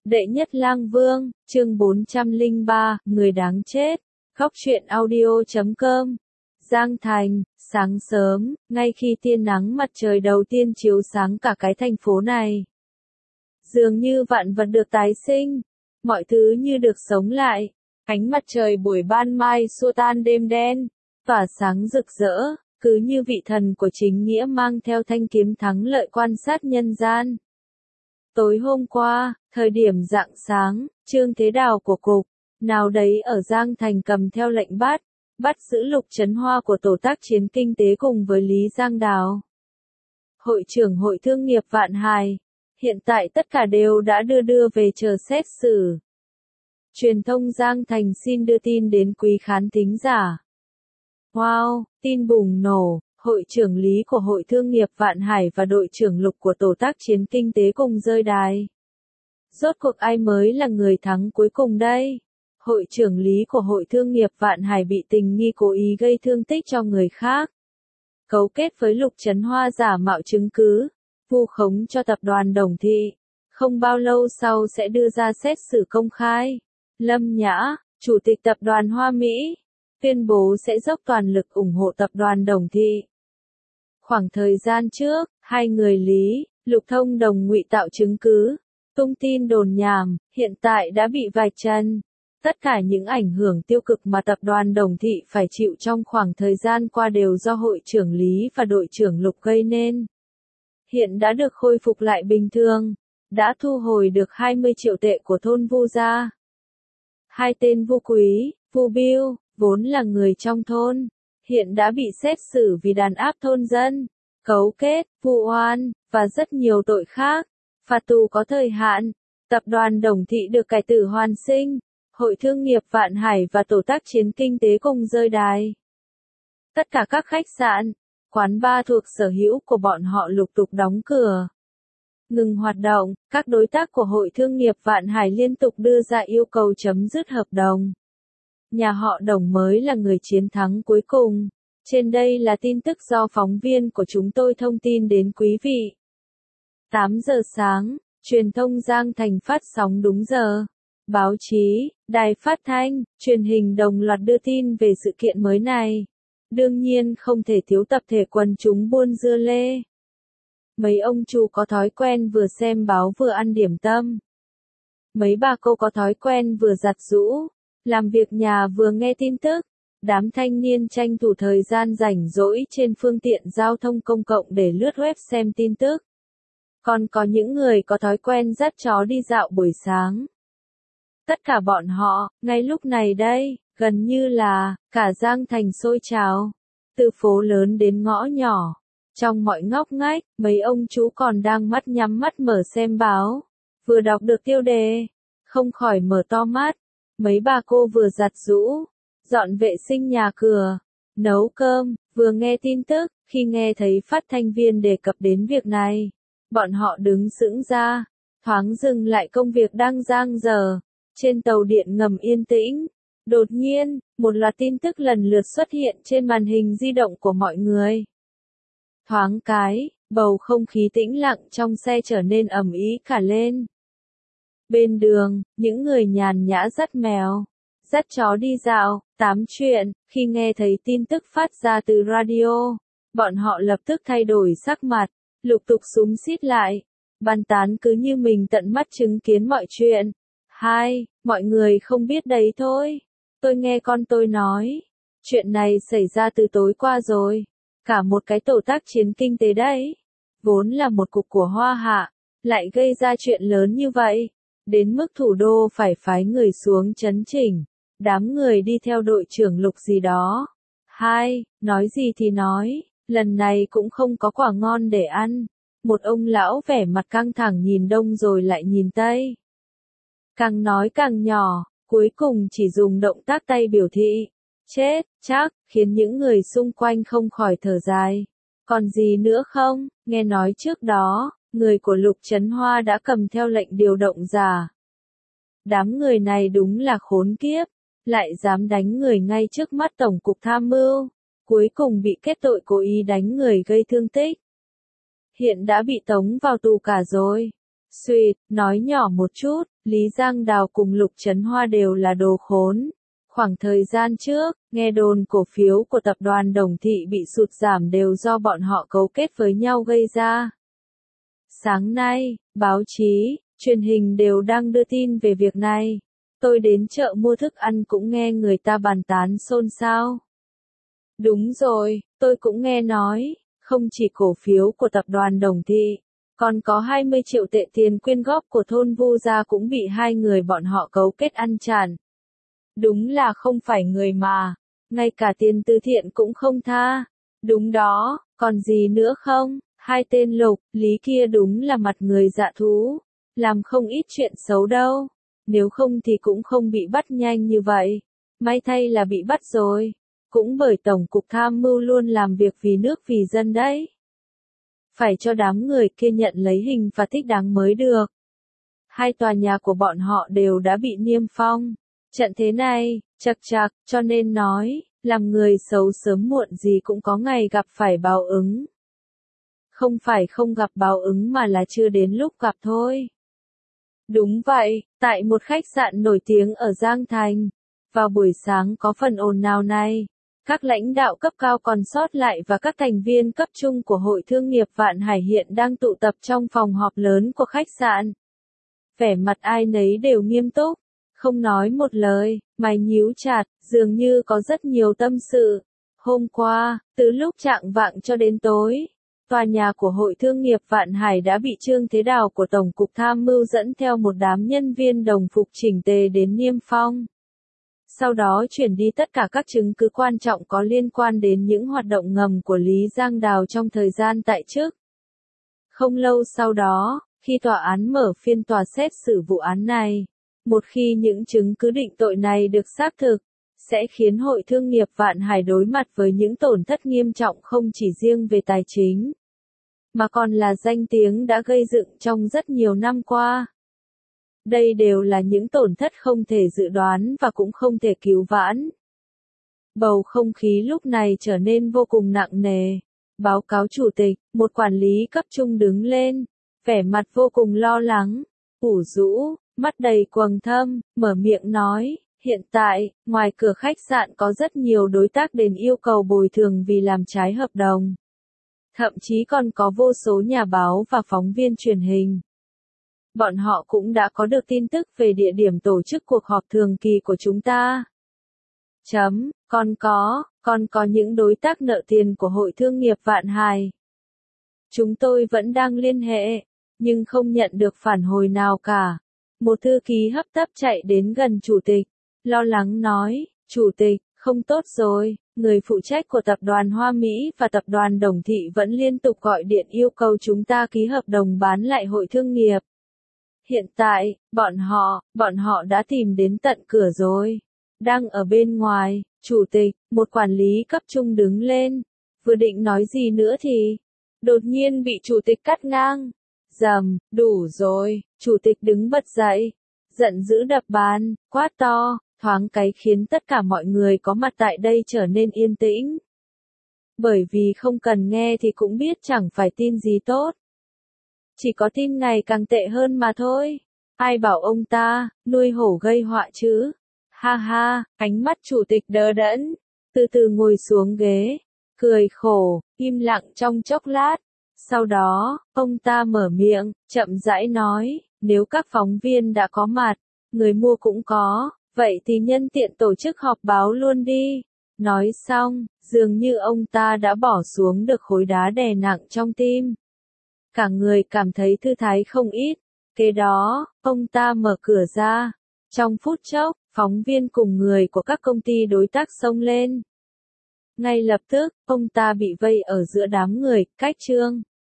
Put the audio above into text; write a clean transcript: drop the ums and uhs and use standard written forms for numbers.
Đệ nhất lang vương, chương 403, người đáng chết. Góc truyện audio.com. Giang Thành, sáng sớm, ngay khi tia nắng mặt trời đầu tiên chiếu sáng cả cái thành phố này. Dường như vạn vật được tái sinh, mọi thứ như được sống lại. Ánh mặt trời buổi ban mai xua tan đêm đen, tỏa sáng rực rỡ, cứ như vị thần của chính nghĩa mang theo thanh kiếm thắng lợi quan sát nhân gian. Tối hôm qua, thời điểm rạng sáng, Trương Thế Đào của cục nào đấy ở Giang Thành cầm theo lệnh bắt giữ Lục Trấn Hoa của Tổ tác chiến kinh tế cùng với Lý Giang Đào, hội trưởng Hội Thương nghiệp Vạn Hải. Hiện tại tất cả đều đã đưa về chờ xét xử. Truyền thông Giang Thành xin đưa tin đến quý khán thính giả. Wow, tin bùng nổ. Hội trưởng Lý của Hội Thương nghiệp Vạn Hải và đội trưởng Lục của Tổ tác chiến kinh tế cùng rơi đài. Rốt cuộc ai mới là người thắng cuối cùng đây? Hội trưởng Lý của Hội Thương nghiệp Vạn Hải bị tình nghi cố ý gây thương tích cho người khác, cấu kết với Lục Trấn Hoa giả mạo chứng cứ, vu khống cho tập đoàn Đồng Thị. Không bao lâu sau sẽ đưa ra xét xử công khai. Lâm Nhã, chủ tịch tập đoàn Hoa Mỹ, tuyên bố sẽ dốc toàn lực ủng hộ tập đoàn Đồng Thị. Khoảng thời gian trước, hai người Lý, Lục thông đồng ngụy tạo chứng cứ, tung tin đồn nhảm, hiện tại đã bị vạch trần. Tất cả những ảnh hưởng tiêu cực mà tập đoàn Đồng Thị phải chịu trong khoảng thời gian qua đều do hội trưởng Lý và đội trưởng Lục gây nên. Hiện đã được khôi phục lại bình thường, đã thu hồi được 20 triệu tệ của thôn Vu gia. Hai tên Vu Quý, Vu Biêu, vốn là người trong thôn, hiện đã bị xét xử vì đàn áp thôn dân, cấu kết, vu oan, và rất nhiều tội khác. Phạt tù có thời hạn. Tập đoàn Đồng Thị được cải tử hoàn sinh. Hội Thương nghiệp Vạn Hải và Tổ tác chiến kinh tế cùng rơi đài. Tất cả các khách sạn, quán bar thuộc sở hữu của bọn họ lục tục đóng cửa, ngừng hoạt động. Các đối tác của Hội Thương nghiệp Vạn Hải liên tục đưa ra yêu cầu chấm dứt hợp đồng. Nhà họ Đồng mới là người chiến thắng cuối cùng. Trên đây là tin tức do phóng viên của chúng tôi thông tin đến quý vị. 8 giờ sáng, truyền thông Giang Thành phát sóng đúng giờ. Báo chí, đài phát thanh, truyền hình đồng loạt đưa tin về sự kiện mới này. Đương nhiên không thể thiếu tập thể quần chúng buôn dưa lê. Mấy ông chủ có thói quen vừa xem báo vừa ăn điểm tâm. Mấy bà cô có thói quen vừa giặt giũ, làm việc nhà vừa nghe tin tức. Đám thanh niên tranh thủ thời gian rảnh rỗi trên phương tiện giao thông công cộng để lướt web xem tin tức. Còn có những người có thói quen dắt chó đi dạo buổi sáng. Tất cả bọn họ, ngay lúc này đây, gần như là, cả Giang Thành sôi trào. Từ phố lớn đến ngõ nhỏ. Trong mọi ngóc ngách, mấy ông chú còn đang mắt nhắm mắt mở xem báo. Vừa đọc được tiêu đề, không khỏi mở to mắt. Mấy bà cô vừa giặt giũ, dọn vệ sinh nhà cửa, nấu cơm, vừa nghe tin tức. Khi nghe thấy phát thanh viên đề cập đến việc này, bọn họ đứng sững ra, thoáng dừng lại công việc đang dang dở. Trên tàu điện ngầm yên tĩnh, đột nhiên, một loạt tin tức lần lượt xuất hiện trên màn hình di động của mọi người. Thoáng cái, bầu không khí tĩnh lặng trong xe trở nên ầm ĩ cả lên. Bên đường, những người nhàn nhã dắt mèo, dắt chó đi dạo, tám chuyện. Khi nghe thấy tin tức phát ra từ radio, bọn họ lập tức thay đổi sắc mặt, lục tục xúm xít lại, bàn tán cứ như mình tận mắt chứng kiến mọi chuyện. Mọi người không biết đấy thôi. Tôi nghe con tôi nói. Chuyện này xảy ra từ tối qua rồi. Cả một cái tổ tác chiến kinh tế đấy. Vốn là một cục của Hoa Hạ. Lại gây ra chuyện lớn như vậy. Đến mức thủ đô phải phái người xuống chấn chỉnh. Đám người đi theo đội trưởng Lục gì đó. Nói gì thì nói. Lần này cũng không có quả ngon để ăn. Một ông lão vẻ mặt căng thẳng nhìn đông rồi lại nhìn tây. Càng nói càng nhỏ, cuối cùng chỉ dùng động tác tay biểu thị. Chết, chắc, khiến những người xung quanh không khỏi thở dài. Còn gì nữa không? Nghe nói trước đó, người của Lục Trấn Hoa đã cầm theo lệnh điều động giả. Đám người này đúng là khốn kiếp, lại dám đánh người ngay trước mắt Tổng cục Tham mưu. Cuối cùng bị kết tội cố ý đánh người gây thương tích. Hiện đã bị tống vào tù cả rồi. Xuyệt, nói nhỏ một chút, Lý Giang Đào cùng Lục Trấn Hoa đều là đồ khốn. Khoảng thời gian trước, nghe đồn cổ phiếu của tập đoàn Đồng Thị bị sụt giảm đều do bọn họ cấu kết với nhau gây ra. Sáng nay, báo chí, truyền hình đều đang đưa tin về việc này. Tôi đến chợ mua thức ăn cũng nghe người ta bàn tán xôn xao. Đúng rồi, tôi cũng nghe nói, không chỉ cổ phiếu của tập đoàn Đồng Thị, còn có 20 triệu tệ tiền quyên góp của thôn Vu Gia cũng bị hai người bọn họ cấu kết ăn chặn. Đúng là không phải người mà, ngay cả tiền từ thiện cũng không tha. Đúng đó, còn gì nữa không? Hai tên Lục, Lý kia đúng là mặt người dạ thú, làm không ít chuyện xấu đâu. Nếu không thì cũng không bị bắt nhanh như vậy. May thay là bị bắt rồi. Cũng bởi Tổng cục Tham mưu luôn làm việc vì nước vì dân đấy. Phải cho đám người kia nhận lấy hình phạt thích đáng mới được. Hai tòa nhà của bọn họ đều đã bị niêm phong. Trận thế này, chật chạc, cho nên nói, làm người xấu sớm muộn gì cũng có ngày gặp phải báo ứng. Không phải không gặp báo ứng mà là chưa đến lúc gặp thôi. Đúng vậy, tại một khách sạn nổi tiếng ở Giang Thành, vào buổi sáng có phần ồn ào này, các lãnh đạo cấp cao còn sót lại và các thành viên cấp trung của Hội Thương nghiệp Vạn Hải hiện đang tụ tập trong phòng họp lớn của khách sạn. Vẻ mặt ai nấy đều nghiêm túc, không nói một lời, mày nhíu chặt, dường như có rất nhiều tâm sự. Hôm qua, từ lúc chạng vạng cho đến tối, tòa nhà của Hội Thương nghiệp Vạn Hải đã bị Trương Thế Đào của Tổng cục Tham mưu dẫn theo một đám nhân viên đồng phục chỉnh tề đến niêm phong. Sau đó chuyển đi tất cả các chứng cứ quan trọng có liên quan đến những hoạt động ngầm của Lý Giang Đào trong thời gian tại chức. Không lâu sau đó, khi tòa án mở phiên tòa xét xử vụ án này, một khi những chứng cứ định tội này được xác thực, sẽ khiến Hội Thương nghiệp Vạn Hải đối mặt với những tổn thất nghiêm trọng không chỉ riêng về tài chính, mà còn là danh tiếng đã gây dựng trong rất nhiều năm qua. Đây đều là những tổn thất không thể dự đoán và cũng không thể cứu vãn. Bầu không khí lúc này trở nên vô cùng nặng nề. Báo cáo chủ tịch, một quản lý cấp trung đứng lên, vẻ mặt vô cùng lo lắng, ủ rũ, mắt đầy quầng thâm, mở miệng nói, hiện tại, ngoài cửa khách sạn có rất nhiều đối tác đến yêu cầu bồi thường vì làm trái hợp đồng. Thậm chí còn có vô số nhà báo và phóng viên truyền hình. Bọn họ cũng đã có được tin tức về địa điểm tổ chức cuộc họp thường kỳ của chúng ta. Còn có những đối tác nợ tiền của Hội Thương nghiệp Vạn Hải. Chúng tôi vẫn đang liên hệ, nhưng không nhận được phản hồi nào cả. Một thư ký hấp tấp chạy đến gần chủ tịch, lo lắng nói, chủ tịch, không tốt rồi, người phụ trách của tập đoàn Hoa Mỹ và tập đoàn Đồng Thị vẫn liên tục gọi điện yêu cầu chúng ta ký hợp đồng bán lại Hội Thương nghiệp. Hiện tại, bọn họ đã tìm đến tận cửa rồi. Đang ở bên ngoài, chủ tịch, một quản lý cấp trung đứng lên. Vừa định nói gì nữa thì, đột nhiên bị chủ tịch cắt ngang. Dầm, đủ rồi, chủ tịch đứng bật dậy. Giận dữ đập bàn, quát to, thoáng cái khiến tất cả mọi người có mặt tại đây trở nên yên tĩnh. Bởi vì không cần nghe thì cũng biết chẳng phải tin gì tốt. Chỉ có tin ngày càng tệ hơn mà thôi. Ai bảo ông ta, nuôi hổ gây họa chứ? Ha ha, ánh mắt chủ tịch đờ đẫn, từ từ ngồi xuống ghế, cười khổ, im lặng trong chốc lát. Sau đó, ông ta mở miệng, chậm rãi nói, nếu các phóng viên đã có mặt, người mua cũng có, vậy thì nhân tiện tổ chức họp báo luôn đi. Nói xong, dường như ông ta đã bỏ xuống được khối đá đè nặng trong tim. Cả người cảm thấy thư thái không ít. Kế đó, ông ta mở cửa ra. Trong phút chốc, phóng viên cùng người của các công ty đối tác xông lên. Ngay lập tức, ông ta bị vây ở giữa đám người, cách Trương